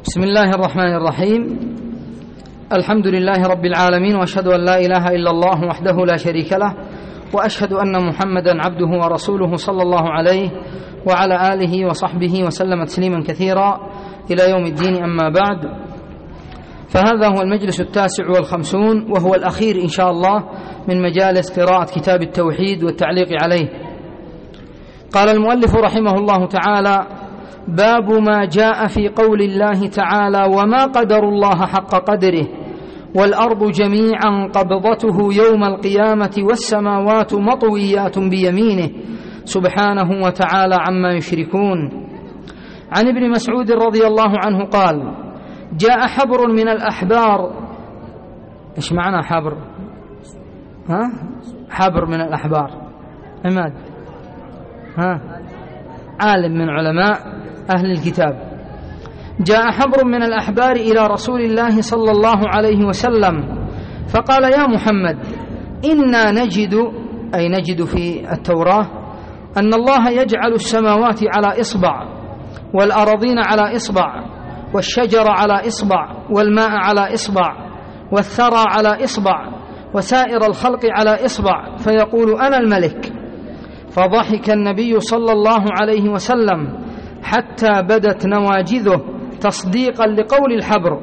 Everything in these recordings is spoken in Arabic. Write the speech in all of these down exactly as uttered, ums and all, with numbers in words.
بسم الله الرحمن الرحيم. الحمد لله رب العالمين، وأشهد أن لا إله إلا الله وحده لا شريك له، وأشهد أن محمدا عبده ورسوله صلى الله عليه وعلى آله وصحبه وسلم تسليما كثيرا إلى يوم الدين. أما بعد، فهذا هو المجلس التاسع والخمسون، وهو الأخير إن شاء الله من مجالس قراءة كتاب التوحيد والتعليق عليه. قال المؤلف رحمه الله تعالى: باب ما جاء في قول الله تعالى: وما قدر الله حق قدره والأرض جميعا قبضته يوم القيامة والسماوات مطويات بيمينه سبحانه وتعالى عما يشركون. عن ابن مسعود رضي الله عنه قال: جاء حبر من الأحبار. إيش معنى حبر؟ ها؟ حبر من الأحبار عماد ها؟ عالم من علماء أهل الكتاب. جاء حبر من الأحبار إلى رسول الله صلى الله عليه وسلم فقال: يا محمد، إنا نجد، أي نجد في التوراة، أن الله يجعل السماوات على إصبع، والأراضين على إصبع، والشجر على إصبع، والماء على إصبع، والثرى على إصبع، وسائر الخلق على إصبع، فيقول: أنا الملك. فضحك النبي صلى الله عليه وسلم حتى بدت نواجذه تصديقا لقول الحبر.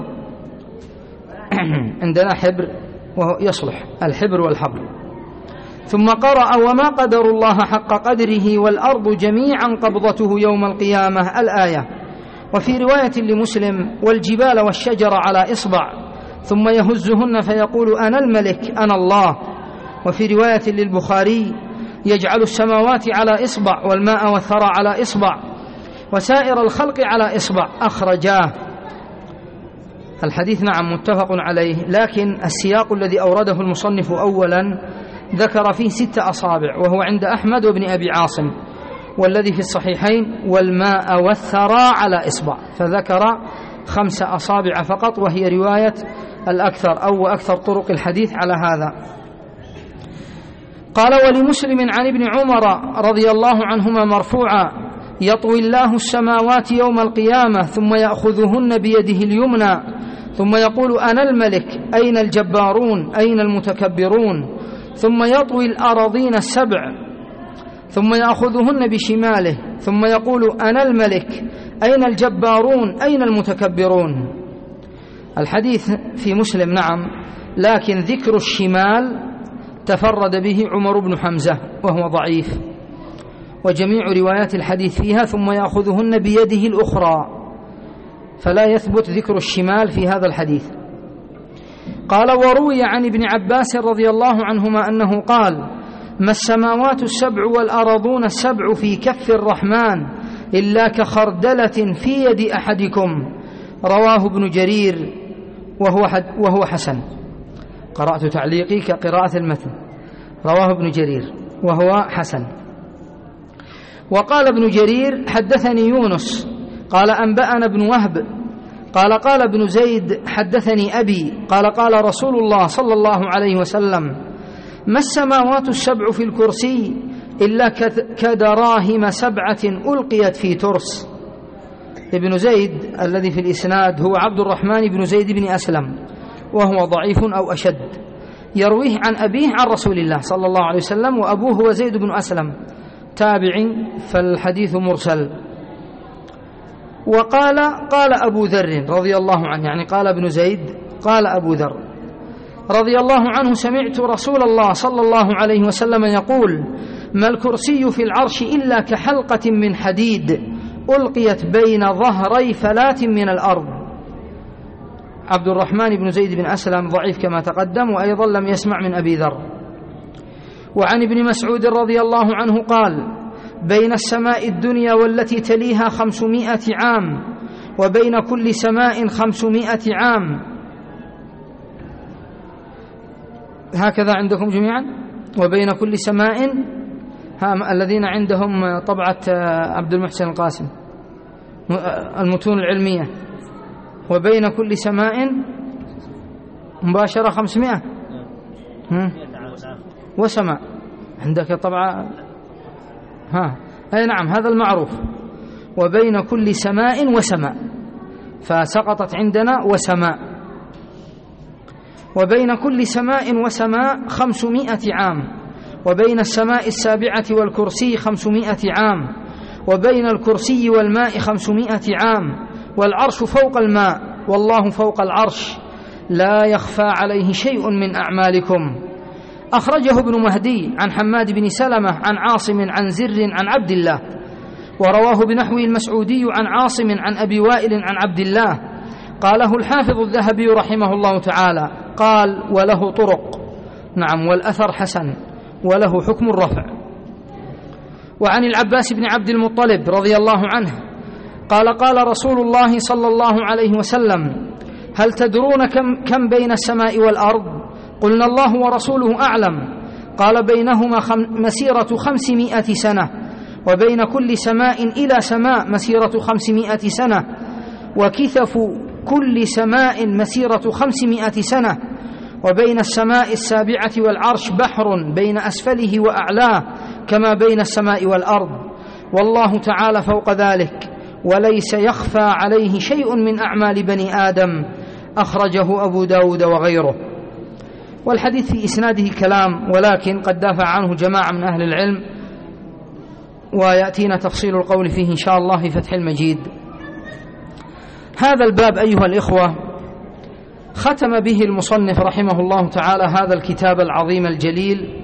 عندنا حبر وهو يصلح الحبر والحبر. ثم قرأ: وما قدر الله حق قدره والأرض جميعا قبضته يوم القيامة، الآية. وفي رواية لمسلم: والجبال والشجر على إصبع، ثم يهزهن فيقول: أنا الملك، أنا الله. وفي رواية للبخاري: يجعل السماوات على إصبع، والماء والثرى على إصبع، وسائر الخلق على إصبع، أخرجاه. الحديث نعم متفق عليه، لكن السياق الذي أورده المصنف أولا ذكر فيه ست أصابع، وهو عند أحمد وابن أبي عاصم، والذي في الصحيحين: والماء والثرى على إصبع، فذكر خمس أصابع فقط، وهي رواية الأكثر أو أكثر طرق الحديث على هذا. قال: ولمسلم عن ابن عمر رضي الله عنهما مرفوعا: يطوي الله السماوات يوم القيامة ثم يأخذهن بيده اليمنى ثم يقول: أنا الملك، أين الجبارون، أين المتكبرون؟ ثم يطوي الأراضين السبع ثم يأخذهن بشماله ثم يقول: أنا الملك، أين الجبارون، أين المتكبرون؟ الحديث في مسلم نعم، لكن ذكر الشمال تفرد به عمر بن حمزة وهو ضعيف، وجميع روايات الحديث فيها: ثم يأخذهن بيده الأخرى، فلا يثبت ذكر الشمال في هذا الحديث. قال: وروي عن ابن عباس رضي الله عنهما أنه قال: ما السماوات السبع والأراضون السبع في كف الرحمن إلا كخردلة في يد أحدكم. رواه ابن جرير وهو, وهو حسن. قرأت تعليقي كقراءة المتن. رواه ابن جرير وهو حسن. وقال ابن جرير: حدثني يونس قال أنبأنا ابن وهب قال قال ابن زيد حدثني أبي قال قال رسول الله صلى الله عليه وسلم: ما السماوات السبع في الكرسي إلا كدراهم سبعة ألقيت في ترس. ابن زيد الذي في الإسناد هو عبد الرحمن بن زيد بن أسلم، وهو ضعيف أو أشد، يرويه عن أبيه عن رسول الله صلى الله عليه وسلم، وأبوه هو زيد بن أسلم تابع، فالحديث مرسل. وقال قال أبو ذر رضي الله عنه، يعني قال ابن زيد قال أبو ذر رضي الله عنه: سمعت رسول الله صلى الله عليه وسلم يقول: ما الكرسي في العرش إلا كحلقة من حديد ألقيت بين ظهري فلاة من الأرض. عبد الرحمن بن زيد بن أسلم ضعيف كما تقدم، وأيضا لم يسمع من أبي ذر. وعن ابن مسعود رضي الله عنه قال: بين السماء الدنيا والتي تليها خمسمائة عام، وبين كل سماء خمسمائة عام. هكذا عندكم جميعا؟ وبين كل سماء، الذين عندهم طبعة عبد المحسن القاسم المتون العلمية، وبين كل سماء مباشرة خمسمائة وسماء. عندك طبعة ها؟ أي نعم، هذا المعروف. وبين كل سماء وسماء، فسقطت عندنا وسماء. وبين كل سماء وسماء خمسمائة عام، وبين السماء السابعة والكرسي خمسمائة عام، وبين الكرسي والماء خمسمائة عام، والعرش فوق الماء والله فوق العرش لا يخفى عليه شيء من أعمالكم. أخرجه ابن مهدي عن حماد بن سلمة عن عاصم عن زر عن عبد الله، ورواه بنحو المسعودي عن عاصم عن أبي وائل عن عبد الله. قاله الحافظ الذهبي رحمه الله تعالى، قال وله طرق، نعم، والأثر حسن وله حكم الرفع. وعن العباس بن عبد المطلب رضي الله عنه قال قال رسول الله صلى الله عليه وسلم: هل تدرون كم, كم بين السماء والأرض؟ قلنا الله ورسوله أعلم. قال بينهما خم مسيرة خمسمائة سنة، وبين كل سماء إلى سماء مسيرة خمسمائة سنة، وكثف كل سماء مسيرة خمسمائة سنة، وبين السماء السابعة والعرش بحر بين أسفله وأعلاه كما بين السماء والأرض، والله تعالى فوق ذلك وليس يخفى عليه شيء من أعمال بني آدم. أخرجه أبو داود وغيره. والحديث في إسناده كلام، ولكن قد دافع عنه جماعة من أهل العلم، ويأتينا تفصيل القول فيه إن شاء الله في فتح المجيد. هذا الباب أيها الإخوة ختم به المصنف رحمه الله تعالى هذا الكتاب العظيم الجليل،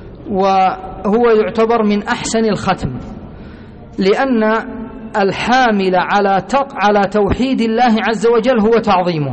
وهو يعتبر من أحسن الختم، لأن الحامل على على توحيد الله عز وجل هو تعظيمه.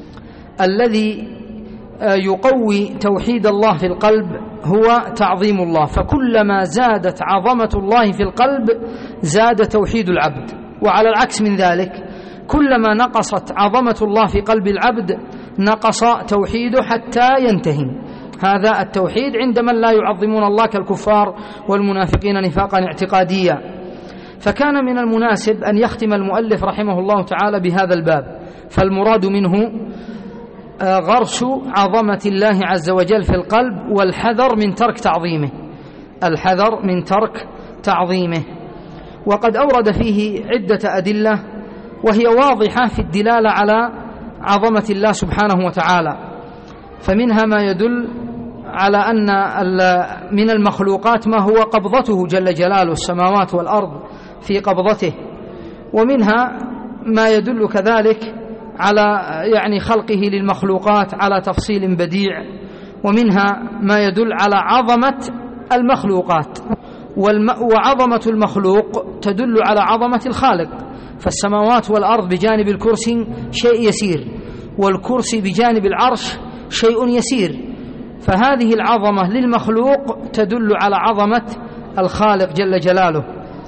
الذي يقوي توحيد الله في القلب هو تعظيم الله، فكلما زادت عظمة الله في القلب زاد توحيد العبد، وعلى العكس من ذلك كلما نقصت عظمة الله في قلب العبد نقص توحيده حتى ينتهي. هذا التوحيد عند من لا يعظمون الله كالكفار والمنافقين نفاقا اعتقاديا. فكان من المناسب أن يختم المؤلف رحمه الله تعالى بهذا الباب، فالمراد منه غرس عظمة الله عز وجل في القلب، والحذر من ترك تعظيمه، الحذر من ترك تعظيمه. وقد أورد فيه عدة أدلة وهي واضحة في الدلالة على عظمة الله سبحانه وتعالى، فمنها ما يدل على أن من المخلوقات ما هو قبضته جل جلاله، السماوات والأرض في قبضته، ومنها ما يدل كذلك على يعني خلقه للمخلوقات على تفصيل بديع، ومنها ما يدل على عظمة المخلوقات، وعظمة المخلوق تدل على عظمة الخالق. فالسماوات والأرض بجانب الكرسي شيء يسير، والكرسي بجانب العرش شيء يسير، فهذه العظمة للمخلوق تدل على عظمة الخالق جل جلاله.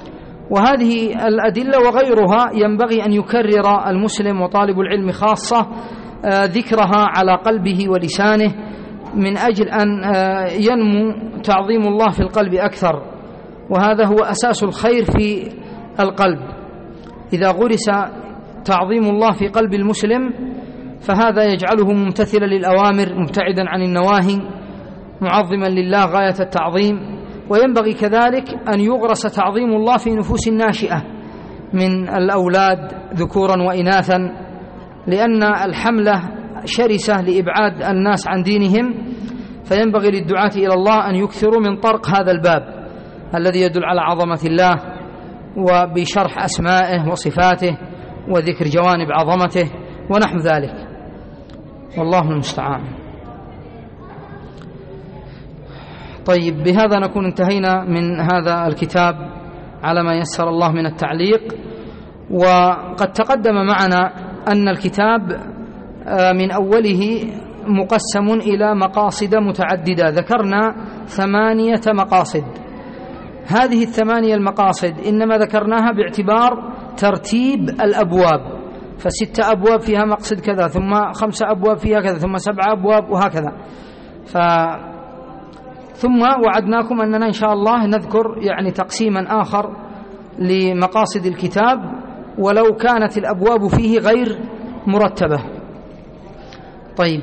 وهذه الأدلة وغيرها ينبغي أن يكرر المسلم وطالب العلم خاصة ذكرها على قلبه ولسانه، من أجل أن ينمو تعظيم الله في القلب أكثر، وهذا هو أساس الخير في القلب. إذا غرس تعظيم الله في قلب المسلم فهذا يجعله ممتثلا للأوامر مبتعدا عن النواهي، معظما لله غاية التعظيم. وينبغي كذلك أن يغرس تعظيم الله في نفوس الناشئة من الأولاد ذكورا وإناثا، لأن الحملة شرسة لإبعاد الناس عن دينهم، فينبغي للدعاة إلى الله أن يكثروا من طرق هذا الباب الذي يدل على عظمة الله، وبشرح أسمائه وصفاته وذكر جوانب عظمته ونحو ذلك، والله المستعان. طيب، بهذا نكون انتهينا من هذا الكتاب على ما يسر الله من التعليق. وقد تقدم معنا أن الكتاب من أوله مقسم إلى مقاصد متعددة، ذكرنا ثمانية مقاصد. هذه الثمانية المقاصد إنما ذكرناها باعتبار ترتيب الأبواب، فستة أبواب فيها مقصد كذا، ثم خمسة أبواب فيها كذا، ثم سبعة أبواب، وهكذا. ف ثم وعدناكم أننا إن شاء الله نذكر يعني تقسيما آخر لمقاصد الكتاب ولو كانت الأبواب فيه غير مرتبة. طيب،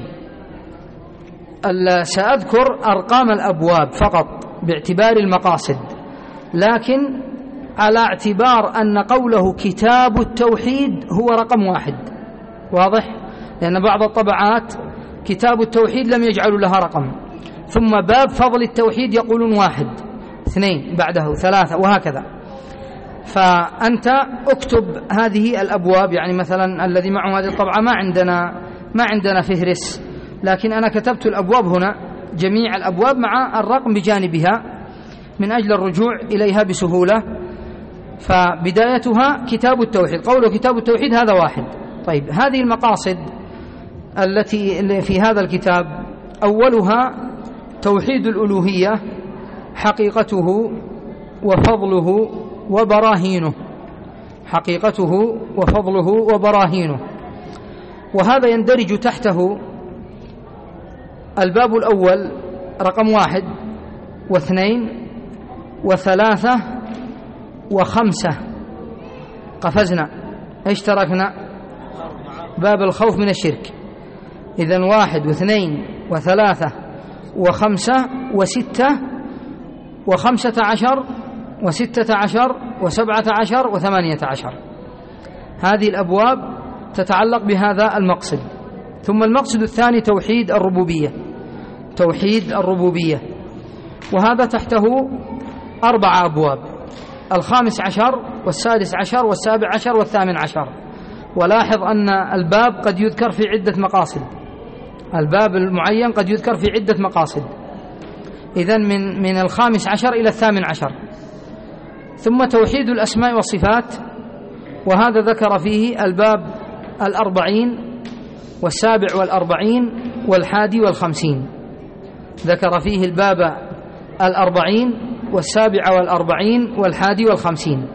سأذكر أرقام الأبواب فقط باعتبار المقاصد، لكن على اعتبار أن قوله كتاب التوحيد هو رقم واحد. واضح؟ لأن بعض الطبعات كتاب التوحيد لم يجعلوا لها رقم، ثم باب فضل التوحيد يقولون واحد، اثنين بعده، ثلاثة، وهكذا. فأنت اكتب هذه الأبواب، يعني مثلا الذي معه هذه الطبعة ما عندنا ما عندنا فهرس، لكن أنا كتبت الأبواب هنا، جميع الأبواب مع الرقم بجانبها من أجل الرجوع إليها بسهولة. فبدايتها كتاب التوحيد، قوله كتاب التوحيد هذا واحد. طيب، هذه المقاصد التي في هذا الكتاب أولها توحيد الألوهية، حقيقته وفضله وبراهينه، حقيقته وفضله وبراهينه. وهذا يندرج تحته الباب الأول رقم واحد واثنين وثلاثة وخمسة. قفزنا، ايش تركنا؟ باب الخوف من الشرك. إذن واحد واثنين وثلاثة وخمسة وستة وخمسة عشر وستة عشر وسبعة عشر وثمانية عشر. هذه الأبواب تتعلق بهذا المقصد. ثم المقصد الثاني توحيد الربوبية، توحيد الربوبية، وهذا تحته أربع أبواب: الخامس عشر والسادس عشر والسابع عشر والثامن عشر. ولاحظ أن الباب قد يذكر في عدة مقاصد، الباب المعين قد يذكر في عدة مقاصد. إذن من من الخامس عشر إلى الثامن عشر. ثم توحيد الأسماء والصفات، وهذا ذكر فيه الباب الأربعين والسابع والأربعين والحادي والخمسين، ذكر فيه الباب الأربعين والسابع والأربعين والحادي والخمسين.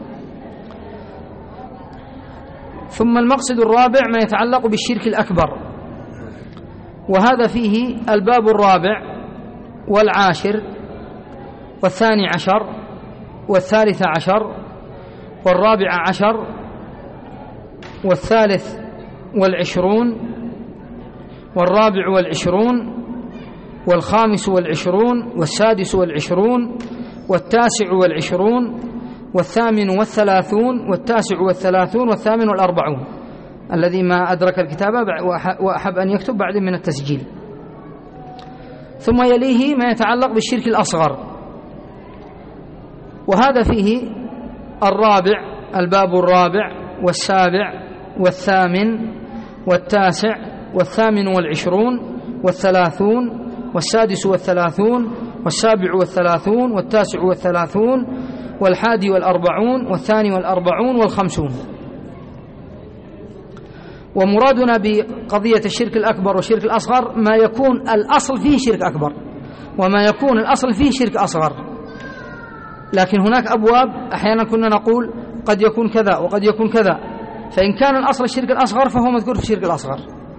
ثم المقصد الرابع ما يتعلق بالشرك الأكبر، وهذا فيه الباب الرابع والعاشر والثاني عشر والثالث عشر والرابع عشر والثالث والعشرون والرابع والعشرون والخامس والعشرون والسادس والعشرون والتاسع والعشرون والثامن والثلاثون والتاسع والثلاثون والثامن والأربعون. الذي ما أدرك الكتابة وأحب أن يكتب بعد من التسجيل. ثم يليه ما يتعلق بالشرك الأصغر، وهذا فيه الرابع، الباب الرابع والسابع والثامن والتاسع والثامن والعشرون والثلاثون والسادس والثلاثون والسابع والثلاثون والتاسع والثلاثون والحادي والأربعون والثاني والأربعون والخمسون. ومرادنا بقضية الشرك الأكبر والشرك الأصغر ما يكون الأصل فيه شرك أكبر وما يكون الأصل فيه شرك أصغر. لكن هناك أبواب أحيانا كنا نقول قد يكون كذا وقد يكون كذا، فإن كان الأصل الشرك الأصغر فهو مذكور في الشرك الأصغر.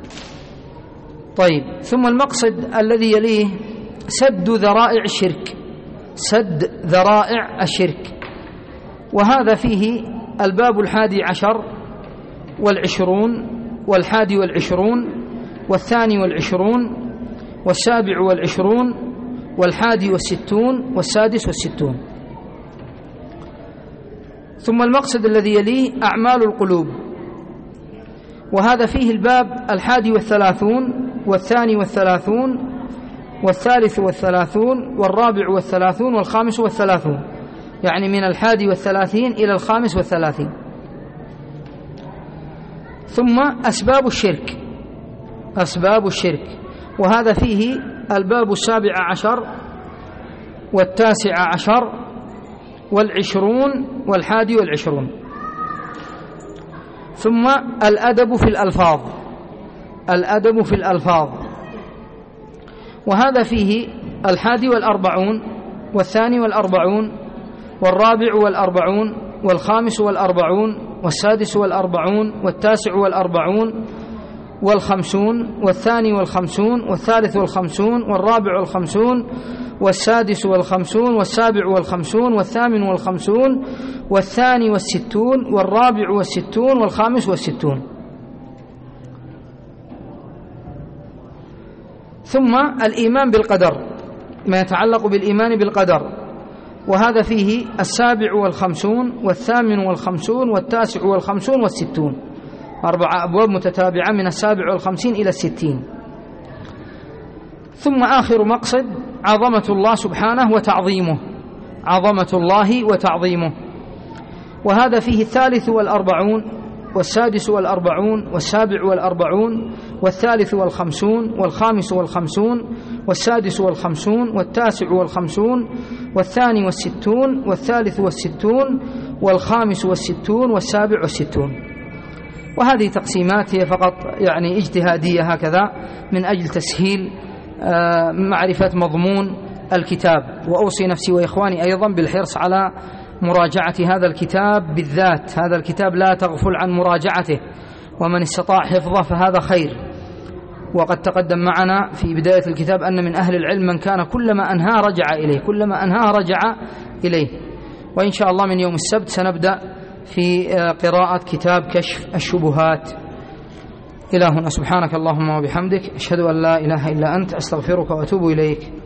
طيب، ثم المقصد الذي يليه سد ذرائع الشرك، سد ذرائع الشرك، وهذا فيه الباب الحادي عشر والعشرون والحادي والعشرون والثاني والعشرون والسابع والعشرون والحادي والستون والسادس والستون. ثم المقصد الذي يليه أعمال القلوب، وهذا فيه الباب الحادي والثلاثون والثاني والثلاثون والثالث والثلاثون والرابع والثلاثون والخامس والثلاثون، يعني من الحادي والثلاثين إلى الخامس والثلاثين. ثم أسباب الشرك، أسباب الشرك، وهذا فيه الباب السابع عشر والتاسع عشر والعشرون والحادي والعشرون. ثم الأدب في الألفاظ، الأدب في الألفاظ، وهذا فيه الحادي والأربعون والثاني والأربعون والرابع والأربعون والخامس والأربعون والسادس والأربعون والتاسع والأربعون والخمسون والثاني والخمسون والثالث والخمسون والرابع والخمسون والسادس والخمسون والسابع والخمسون والثامن والخمسون والثاني والستون والرابع والستون والخامس والستون. ثم الإيمان بالقدر، ما يتعلق بالإيمان بالقدر، وهذا فيه السابع والخمسون والثامن والخمسون والتاسع والخمسون والستون، أربع أبواب متتابعة من السابع والخمسين إلى الستين. ثم آخر مقصد عظمة الله سبحانه وتعظيمه، عظمة الله وتعظيمه، وهذا فيه الثالث والأربعون والسادس والأربعون والسابع والأربعون والثالث والخمسون والخامس والخمسون والسادس والخمسون والتاسع والخمسون والثاني والستون والثالث والستون والخامس والستون والسابع والستون. وهذه تقسيمات هي فقط يعني اجتهادية هكذا من أجل تسهيل معرفة مضمون الكتاب. وأوصي نفسي وإخواني أيضا بالحرص على مراجعة هذا الكتاب بالذات، هذا الكتاب لا تغفل عن مراجعته، ومن استطاع حفظه فهذا خير. وقد تقدم معنا في بداية الكتاب أن من أهل العلم من كان كلما أنهى رجع إليه، كلما أنهى رجع إليه. وإن شاء الله من يوم السبت سنبدأ في قراءة كتاب كشف الشبهات. إلى هنا، سبحانك اللهم وبحمدك، أشهد أن لا إله إلا أنت، أستغفرك وأتوب إليك.